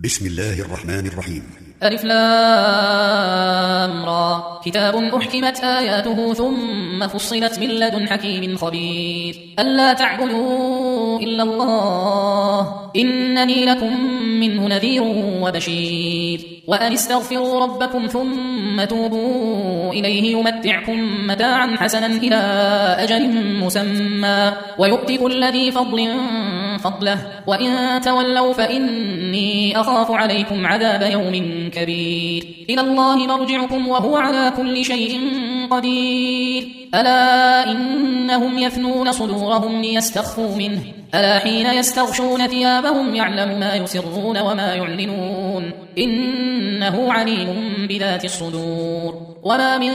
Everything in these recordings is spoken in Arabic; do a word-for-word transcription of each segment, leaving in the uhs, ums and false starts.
بسم الله الرحمن الرحيم. ألف لام را كتاب أحكمت آياته ثم فصلت من لدن حكيم خبير ألا تعبدوا إلا الله إنني لكم منه نذير وبشير وأن استغفروا ربكم ثم توبوا إليه يمتعكم متاعا حسنا إلى أجل مسمى ويؤتي كل ذي فضل فضله وإن تولوا فإني أخاف عليكم عذاب يوم كبير إلى الله مرجعكم وهو على كل شيء قدير ألا إنهم يثنون صدورهم ليستخفوا منه ألا حين يستغشون ثيابهم يعلم ما يسرون وما يعلنون إنه عليم بذات الصدور وما من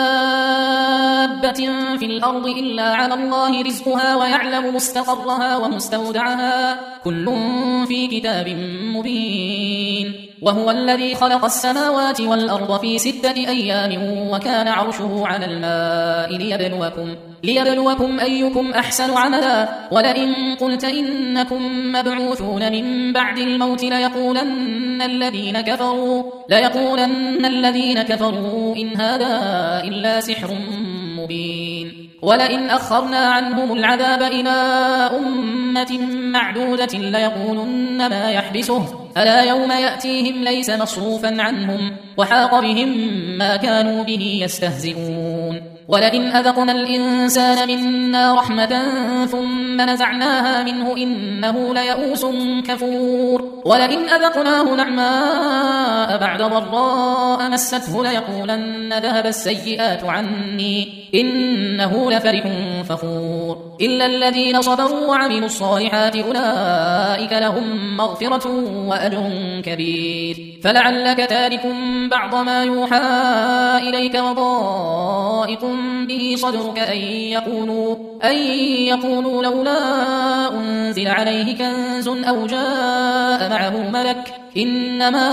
دابة في الأرض إلا على الله رزقها ويعلم مستقرها ومستودعها كل في كتاب مبين وهو الذي خلق السماوات والأرض في ستة أيام وكان عرشه على الماء ليبلوكم, ليبلوكم أيكم أحسن عملا ولئن قلت إنكم مبعوثون من بعد الموت ليقولن الذين كفروا, ليقولن الذين كفروا إن هذا إلا سحر مبين ولئن أخرنا عنهم العذاب إلى أمة معدودة ليقولن ما يحبسه ألا يوم يأتيهم ليس مصروفا عنهم وحاق بهم ما كانوا به يستهزئون ولئن أذقنا الإنسان منا رحمة ثم نزعناها منه إنه ليئوس كفور ولئن أذقناه نعماء بعد ضراء مسته ليقولن ذهب السيئات عني إنه لفرح فخور إلا الذين صبروا وعملوا الصالحات أولئك لهم مغفرة وأجر كبير فلعلك تارك بعض ما يوحى إليك وضائق به صدرك أن يقولوا, أن يقولوا لولا أنزل عليه كنز أو جاء معه ملك إنما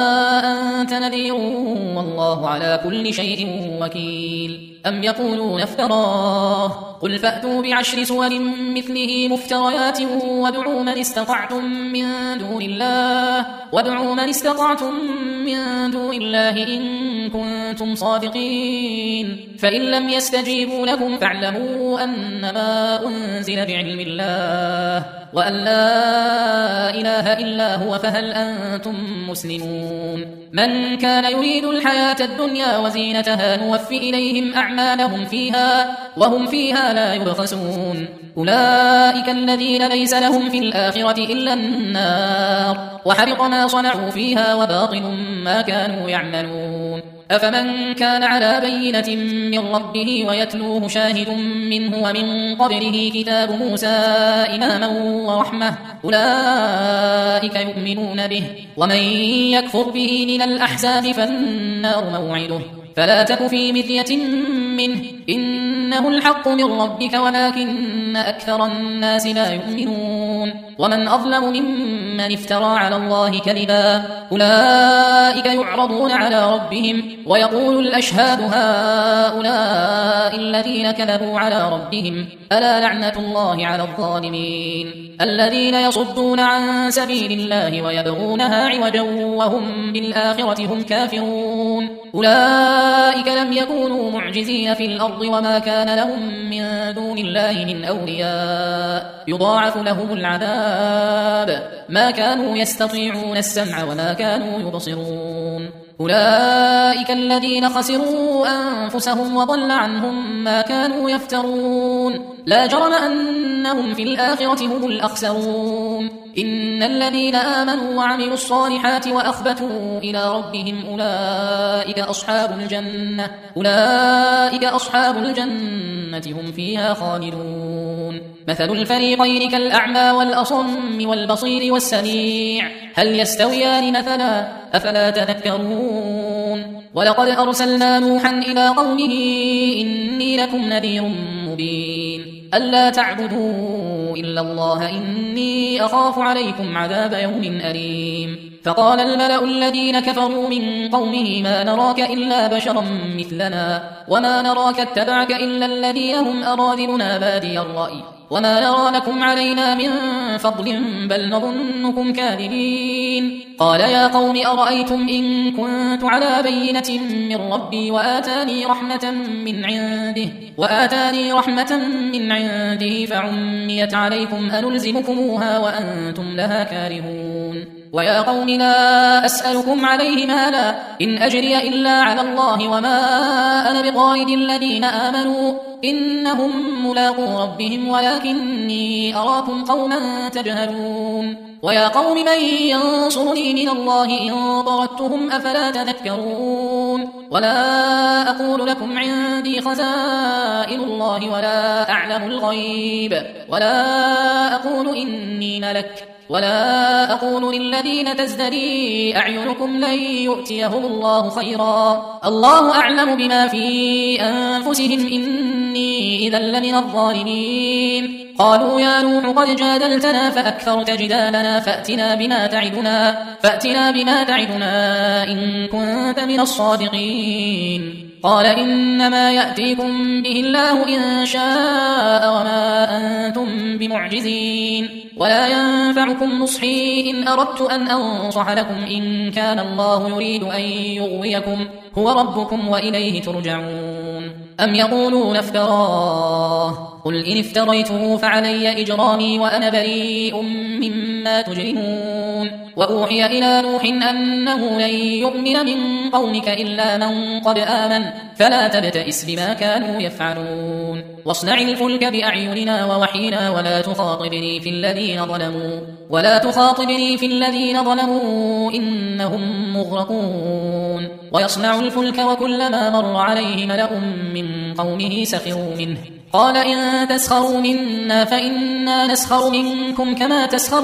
أنت نذير والله على كل شيء وكيل أم يقولون افتراه قل فأتوا بعشر سور مثله مفتريات وادعوا من استطعتم من دون الله وادعوا من استطعتم من دون الله إن كنتم صادقين فإن لم يستجيبوا لكم فاعلموا أنما أنزل بعلم الله وأن لا إله إلا هو فهل أنتم مسلمون من كان يريد الحياة الدنيا وزينتها نوفي إليهم أعمالهم فيها وهم فيها لا يبخسون أولئك الذين ليس لهم في الآخرة إلا النار وحبط ما صنعوا فيها وباطل ما كانوا يعملون أفمن كان على بينة من ربه ويتلوه شاهد منه ومن قبله كتاب موسى إماما ورحمة أولئك يؤمنون به ومن يكفر به من الأحزاب فالنار موعده فلا تك في مرية منه إنه الحق من ربك ولكن أكثر الناس لا يؤمنون ومن أظلم ممن افترى على الله كذبا أولئك يعرضون على ربهم ويقول الأشهاد هؤلاء الذين كذبوا على ربهم ألا لعنة الله على الظالمين الذين يصدون عن سبيل الله ويبغونها عوجا وهم بالآخرة هم كافرون أولئك لم يكونوا معجزين في الأرض وما كان لهم من دون الله من أولياء يضاعف لهم العذاب ما كانوا يستطيعون السمع وما كانوا يبصرون أولئك الذين خسروا أنفسهم وضل عنهم ما كانوا يفترون لا جرم أنهم في الآخرة هم الأخسرون إن الذين آمنوا وعملوا الصالحات وأخبتوا إلى ربهم أولئك أصحاب الجنة أولئك أصحاب الجنة هم فيها خالدون مثل الفريقين كالأعمى والأصم والبصير والسميع هل يستويان مثلا أفلا تذكرون ولقد أرسلنا نوحا إلى قومه إني لكم نذير مبين ألا تعبدوا إلا الله إني أخاف عليكم عذاب يوم أليم. فقال الملأ الذين كفروا من قومه ما نراك إلا بشرا مثلنا وما نراك اتبعك إلا الذين هم أراذلنا بادي الرأي وما نرى لكم علينا من فضل بل نظنكم كاذبين. قال يا قوم أرأيتم إن كنت على بينة من ربي وآتاني رحمة من عنده وآتاني رحمة من عنده فعميت عليكم أنلزمكموها وأنتم لها كارهون. ويا قوم لا أسألكم عليه مالا إن أجري إلا على الله وما أنا بطارد الذين آمنوا إنهم ملاقو ربهم ولكني أراكم قوما تجهلون. ويا قوم من ينصرني من الله إن طردتهم أفلا تذكرون. ولا أقول لكم عندي خزائن الله ولا أعلم الغيب ولا أقول إني ملك ولا أقول للذين تزدري أعينكم لن يؤتيهم الله خيرا الله أعلم بما في أنفسهم إني إذا لمن الظالمين. قالوا يا نوح قد جادلتنا فأكثرت جدالنا فأتنا بما تعدنا فأتنا بما تعدنا إن كنت من الصادقين. قال إنما يأتيكم به الله إن شاء وما أنتم بمعجزين ولا ينفعكم نصحي إن أردت أن أنصح لكم إن كان الله يريد أن يغويكم هو ربكم وإليه ترجعون. أم يقولون افتراه قل إن افتريته فعلي إجرامي وأنا بريء مما تجرمون. وأوحي إلى نوح أنه لن يؤمن من قومك إلا من قد آمن فلا تبتئس بما كانوا يفعلون. واصنع الفلك بأعيننا ووحينا ولا تخاطبني في الذين ظلموا ولا تخاطبني في الذين ظلموا إنهم مغرقون. ويصنع الفلك وكلما مر عليه ملأ من قومه سخروا منه قال إن تسخروا منا فإنا نسخر منكم كما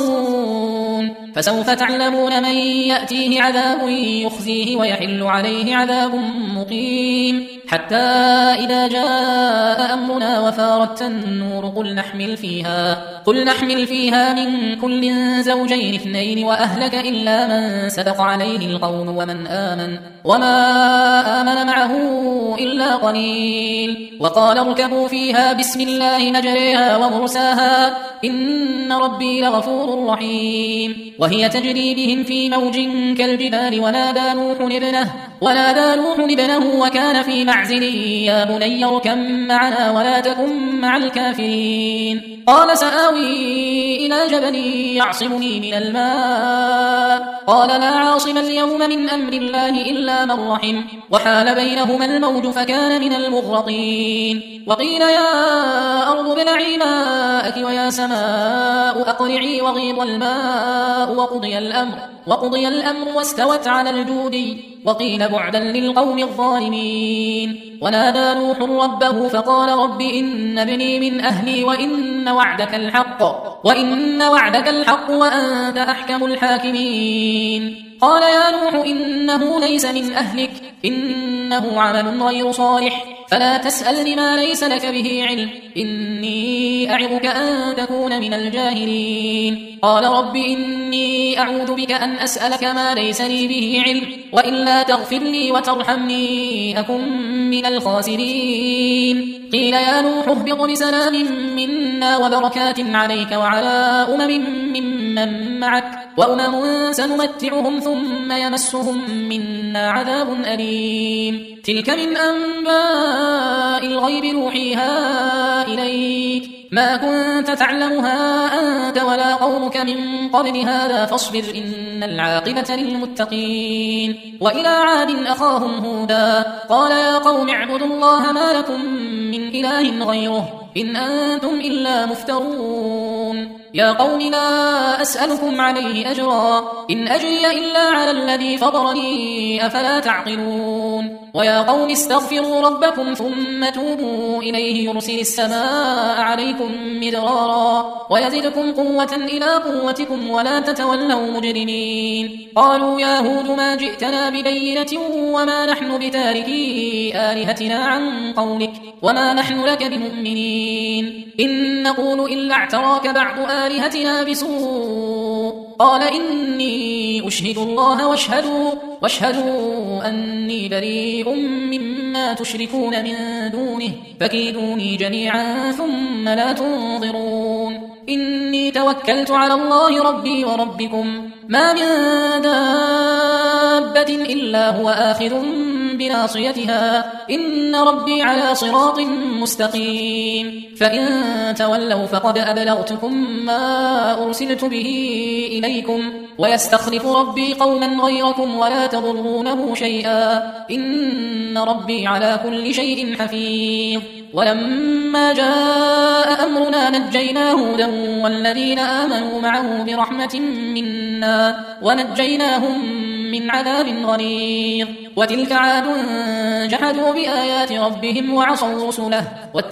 تسخرون. فسوف تعلمون من يأتيه عذاب يخزيه ويحل عليه عذاب مقيم. حتى إذا جاء أمرنا وفارت النور قل نحمل فيها قل نحمل فيها من كل زوجين اثنين وأهلك إلا من سبق عليه القول ومن آمن وما آمن معه إلا قليل. وقال اركبوا فيها بسم الله مجريها ومرساها إن ربي لغفور رحيم. وهي تجري بهم في موج كالجبال ونادى نوح ابنه ونادى نوح ابنه وكان في معزل يا بني اركب معنا ولا تكن مع الكافرين. قال سآوي إلى جبل يعصمني من الماء قال لا عاصم اليوم من أمر الله إلا من رحم وحال بينهما الموج فكان من المغرقين. وقيل يا أرض ابلعي ماءك ويا سماء أقلعي وغيض الماء وقضي الأمر وقضي الأمر واستوت على الجود وقيل بعدا للقوم الظالمين. ونادى نوح ربه فقال رب إن ابني من أهلي وإن وعدك الحق وإن وعدك الحق وأنت أحكم الحاكمين. قال يا نوح إنه ليس من أهلك إنه عمل غير صالح فلا تسألني ما ليس لك به علم إني أعظك أن تكون من الجاهلين. قال رب إني أعوذ بك أن أسألك ما ليس لي به علم وإلا تغفر لي وترحمني أكن من الخاسرين. قيل يا نوح اهبط بسلام منا وبركات عليك وعلى أمم ممن معك وأمم سنمتعهم ثم يمسهم منا عذاب أليم. تلك من أنباء الغيب نوحيها إليك ما كنت تعلمها أنت ولا قومك من قبل هذا فاصبر إن العاقبة للمتقين. وإلى عاد أخاهم هودا قال يا قوم اعبدوا الله ما لكم من إله غيره إن أنتم إلا مفترون. يا قوم لا أسألكم عليه أجرا إن أجري إلا على الذي فطرني أفلا تعقلون. ويا قوم استغفروا ربكم ثم توبوا إليه يرسل السماء عليكم مدرارا ويزدكم قوة إلى قوتكم ولا تتولوا مجرمين قالوا يا هود ما جئتنا ببينة وما نحن بتاركي آلهتنا عن قولك وما نحن لك بمؤمنين إن نقول إلا اعتراك بعض آلهتنا بسوء قال إني أشهد الله واشهدوا, واشهدوا أني بريء مما تشركون من دونه فكيدوني جميعا ثم لا تنظرون إني توكلت على الله ربي وربكم ما من دابة إلا هو آخذ بناصيتها إن ربي على صراط مستقيم فإن تولوا فقد أبلغتكم ما أرسلت به إليكم ويستخلف ربي قوما غيركم ولا تضرونه شيئا إن ربي على كل شيء حفيظ ولما جاء أمرنا نجينا هودا والذين آمنوا معه برحمة منا ونجيناهم من عذاب غليظ وتلك عاد جحدوا بآيات ربهم وعصوا رسله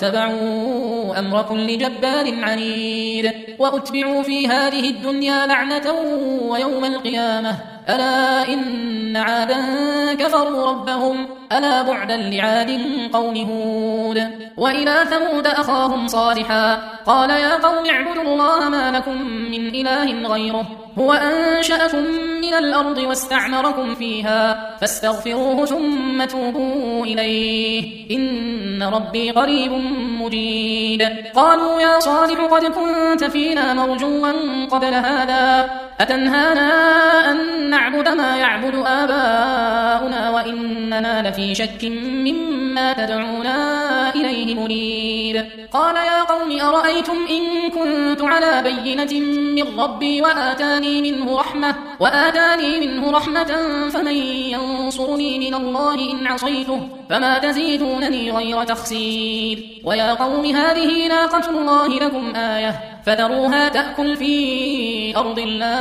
واتبعوا أمر كل جبار عنيد وأتبعوا في هذه الدنيا لعنة ويوم القيامة ألا إن عادا كفروا ربهم ألا بعدا لعاد قوم هود وإلى ثمود أخاهم صالحا قال يا قوم اعبدوا الله ما لكم من إله غيره هو أنشأكم من الأرض واستعمركم فيها فاستغفروه ثم توبوا إليه إن ربي قريب مجيب قالوا يا صالح قد كنت فينا مرجوا قبل هذا أتنهانا أن نعبد ما يعبد آباؤنا وإننا لفي شك مما تدعونا إليه مريب قال يا قوم أرأيتم إن كنت على بينة من ربي وآتاني منه رحمة وآتاني منه رحمة فمن ينصرني من الله إن عصيته فما تزيدونني غير تخسير ويا قوم هذه ناقة الله لكم آية فذروها تأكل في أرض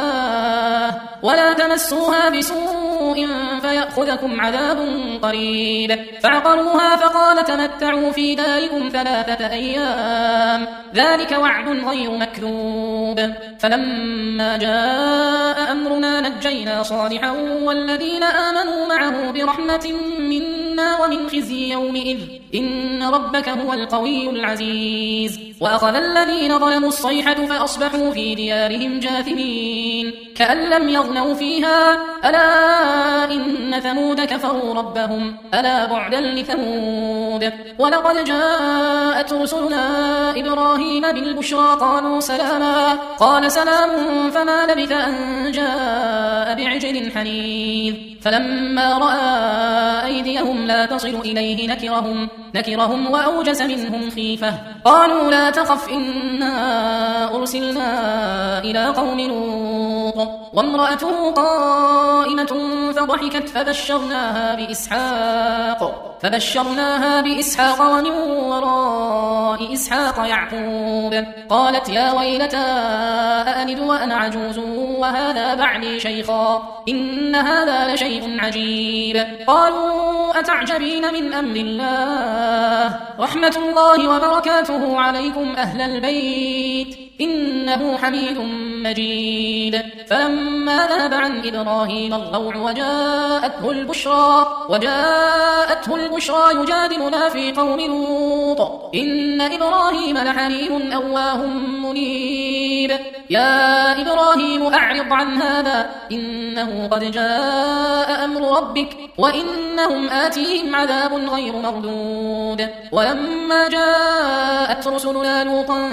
الله ولا تمسوها بسوء فيأخذكم عذاب قريب فعقروها فقال تمتعوا في داركم ثلاثة أيام ذلك وعد غير مكذوب فلما جاء أمرنا نجينا صالحا والذين آمنوا معه برحمة منا ومن خزي يومئذ إن ربك هو القوي العزيز وأخذ الذين ظلموا الصيحة فأصبحوا في ديارهم جاثمين كأن لم يغنوا فيها ألا إن ثمود كفروا ربهم ألا بعدا لثمود ولقد جاءت رسلنا إبراهيم بالبشرى قالوا سلاما قال سلام فما لبث أن جاء بعجل حنيذ فلما رأى أيديهم لا تصل إليه نكرهم, نكرهم وأوجس منهم خيفة قالوا لا تخف إنا أرسلنا إلى قوم لوط وامرأته قائمة فضحكت فبشرناها بإسحاق فبشرناها بإسحاق ومن وراء إسحاق يعقوب قالت يا ويلتى أألد وأنا عجوز وهذا بعلي شيخا إن هذا لشيء عجيب قالوا أتعجبين من أمر الله رحمة الله وبركاته عليكم أهل البيت إنه حميد مجيد فلما ذهب عن إبراهيم الروع وجاءته البشرى وجاءته البشرى يجادلنا في قوم لوط إن إبراهيم لحليم أواه منيب يا إبراهيم أعرض عن هذا إنه قد جاء أمر ربك وإنهم آتيهم عذاب غير مردود ولما جاءت رسلنا لوطا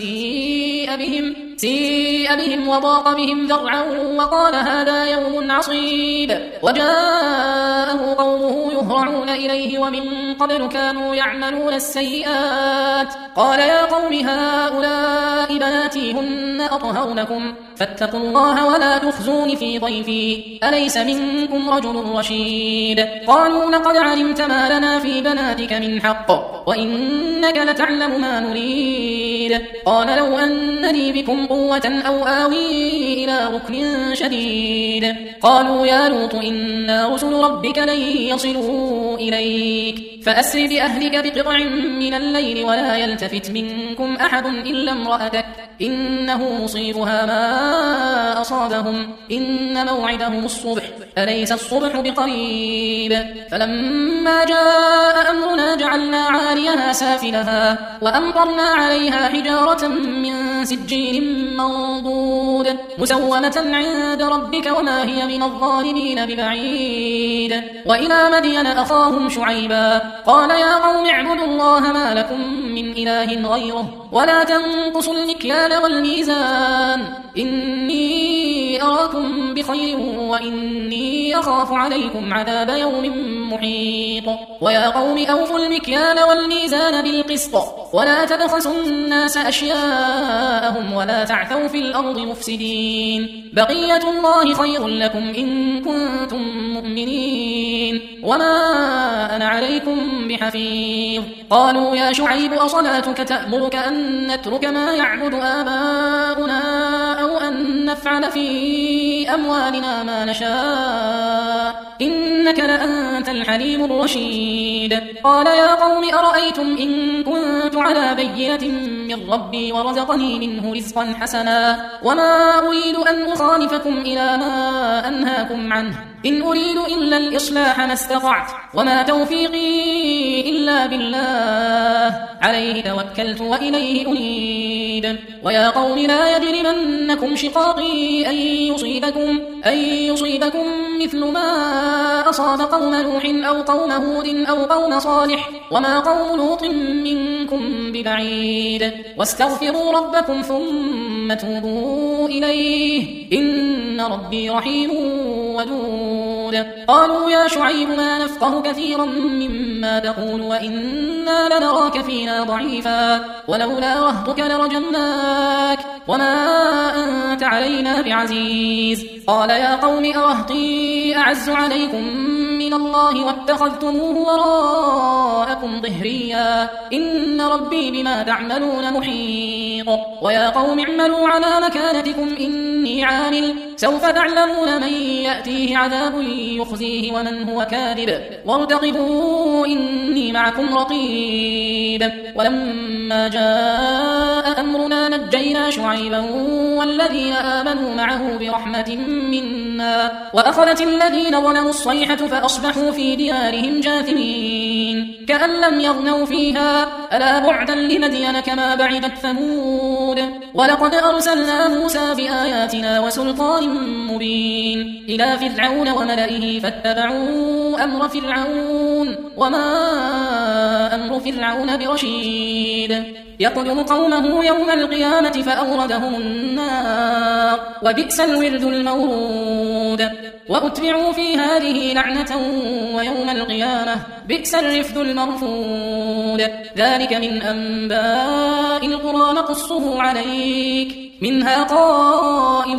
سيء بهم سيء بهم وضاق بهم ذرعا وقال هذا يوم عصيب وجاءه قومه يهرعون إليه ومن قبل كانوا يعملون السيئات قال يا قوم هؤلاء بناتي هن أطهر لكم فاتقوا الله ولا تخزون في ضيفي أليس منكم رجل رشيد قالوا لقد علمت ما لنا في بناتك من حق وإنك لتعلم ما نريد قال لو أن لي بكم قوة أو آوي إلى ركن شديد قالوا يا لوط إنا رسل ربك لن يصلوا إليك فأسر بأهلك بقطع من الليل ولا يلتفت منكم أحد إلا امرأتك إنه مصيبها ما أصابهم إن موعدهم الصبح أليس الصبح بقريب فلما جاء أمرنا جعلنا عاليها سافلها وأمطرنا عليها حجارة من سجيل منضود مسومة عند ربك وما هي من الظالمين ببعيد وإلى مدين أخاهم شعيبا قال يا قوم اعبدوا الله ما لكم من إله غيره ولا تنقصوا المكيال والميزان إني أراكم بخير وإني أخاف عليكم عذاب يوم محيط ويا قوم أوفوا المكيال والميزان بالقسط ولا تبخسوا الناس أشياءهم ولا تعثوا في الأرض مفسدين بقية الله خير لكم إن كنتم مؤمنين وما أنا عليكم بحفيظ قالوا يا شعيب أصلاتك تأمرك أن نترك ما يعبد آباؤنا أو أن نفعل في أموالنا ما نشاء إنك لأنت الحليم الرشيد قال يا قوم أرأيتم إن كنت على بينة من ربي ورزقني منه رزقا حسنا وما أريد أن أخالفكم إلى ما أنهاكم عنه إن أريد إلا الإصلاح ما استطعت وما توفيقي إلا بالله عليه توكلت وإليه أنيب ويا قوم لا يجرمنكم شقاقي أن يصيبكم, أن يصيبكم مثل ما أصاب قوم نوح أو قوم هود أو قوم صالح وما قوم لوط منكم ببعيد واستغفروا ربكم ثم توبوا إليه إن ربي رحيم ودود قالوا يا شعيب ما نفقه كثيرا مما تقول وإنا لنراك فينا ضعيفا ولولا رهطك لرجمناك وما أنت علينا بعزيز قال يا قوم أرهطي أعز عليكم من الله واتخذتموه وراءكم ظهريا إن ربي بما تعملون محيط ويا قوم اعملوا على مكانتكم إني عامل سوف تعلمون من يأتيه عذاب يخزيه ومن هو كاذب وارتقبوا إني معكم رقيب ولما جاء أمرنا نجينا شعيبا والذين آمنوا معه برحمة منا وأخذت الذين ظلموا الصيحة فأصبحوا في ديارهم جاثمين كأن لم يغنوا فيها ألا بعدا لمدين كما بعدت ثمود ولقد أرسلنا موسى بآياتنا وسلطان مبين إلى فرعون وملئه فاتبعوا أمر فرعون وما أمر فرعون برشيد يقدم قومه يوم القيامة فأوردهم النار وبئس الورد المورود وأتبعوا في هذه لعنة ويوم القيامة بئس الرفد المرفود ذلك من أنباء القرى نقصه عليك منها قائم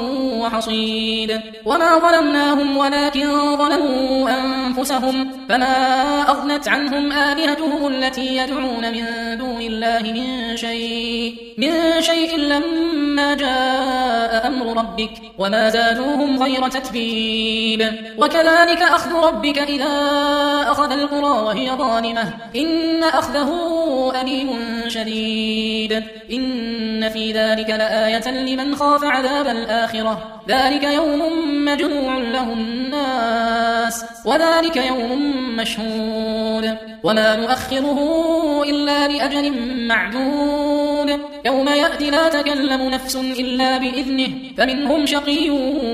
وحصيد وما ظلمناهم ولكن ظلموا أنفسهم فما أغنت عنهم آلهتهم التي يدعون من دون الله من شيء من شيء لما جاء أمر ربك وما زادوهم غير تتبيب وكذلك أخذ ربك إذا أخذ القرى وهي ظالمة إن أخذه أليم شديد إن في ذلك لآية لمن خاف عذاب الآخرة ذلك يوم مجموع له الناس وذلك يوم مشهود وما نؤخره إلا لأجل معدود يوم يأتي لا تكلم نفس إلا بإذنه فمنهم شقي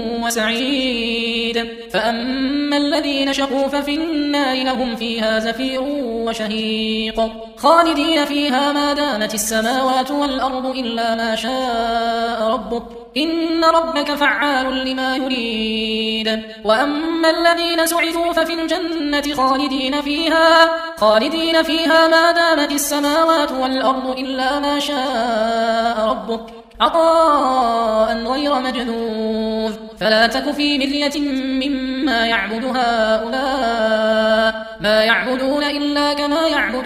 وسعيد فأما الذين شقوا ففي النار لهم فيها زفير وشهيق خالدين فيها ما دامت السماوات والأرض إلا ما شاء ربك إن ربك فعال لما يريد وأما الذين سعدوا ففي الجنة خالدين فيها خالدين فيها ما دامت السماوات والأرض إلا ما شاء ربك عطاء غير مجذوذ فلا تك في مرية مما يعبد هؤلاء ما يعبدون إلا كما يعبد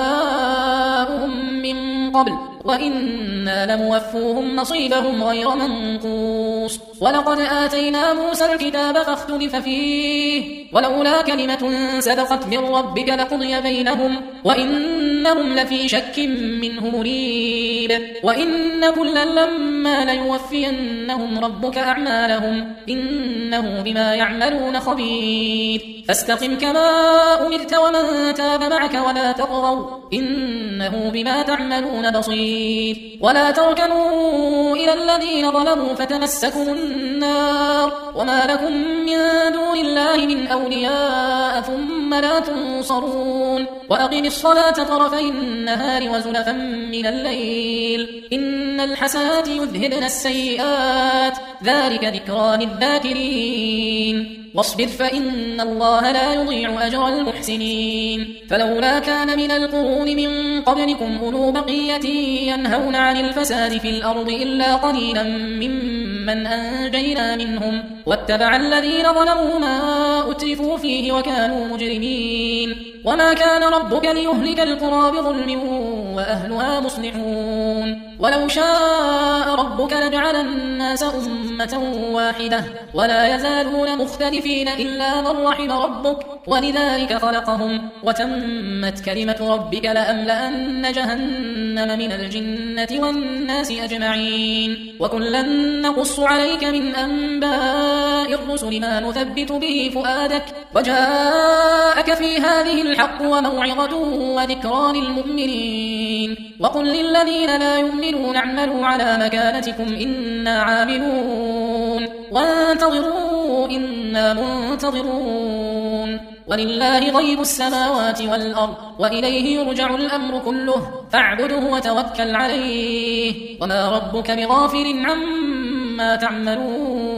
آباؤهم من قبل وإنا لموفوهم نصيبهم غير منقوص ولقد آتينا موسى الكتاب فاختلف فيه ولولا كلمة سبقت من ربك لقضي بينهم وإنهم لفي شك منه مريب وإن كلا لما ليوفينهم ربك أعمالهم إنه بما يعملون خبير فاستقم كما أمرت ومن تاب معك ولا تطغوا إنه بما تعملون بصير ولا تركنوا إلى الذين ظلموا فتمسكم النار وما لكم من دون الله من أولياء ثم لا تنصرون وأقم الصلاة طرفي النهار وزلفا من الليل إن الحسنات يذهبن السيئات ذلك ذكرى للذاكرين واصبر فإن الله لا يضيع أجر المحسنين فلولا كان من القرون من قبلكم أولو بقية ينهون عن الفساد في الأرض إلا قليلا ممن أنجينا منهم واتبع الذين ظلموا ما أترفوا فيه وكانوا مجرمين وما كان ربك ليهلك القرى بظلم وأهلها مصلحون ولو شاء ربك لجعل الناس أمة واحدة ولا يزالون مختلفين إلا من رحم ربك ولذلك خلقهم وتمت كلمة ربك لأملأن جهنم من الجنة والناس أجمعين وكلا نقص عليك من أنباء الرسل ما نثبت به فؤادك وجاءك في هذه الحق وموعظة وذكرى للمؤمنين وقل للذين لا يؤمنون اعملوا على مكانتكم إنا عاملون وانتظروا إنا منتظرون ولله غيب السماوات والأرض وإليه يرجع الأمر كله فاعبده وتوكل عليه وما ربك بغافل عما تعملون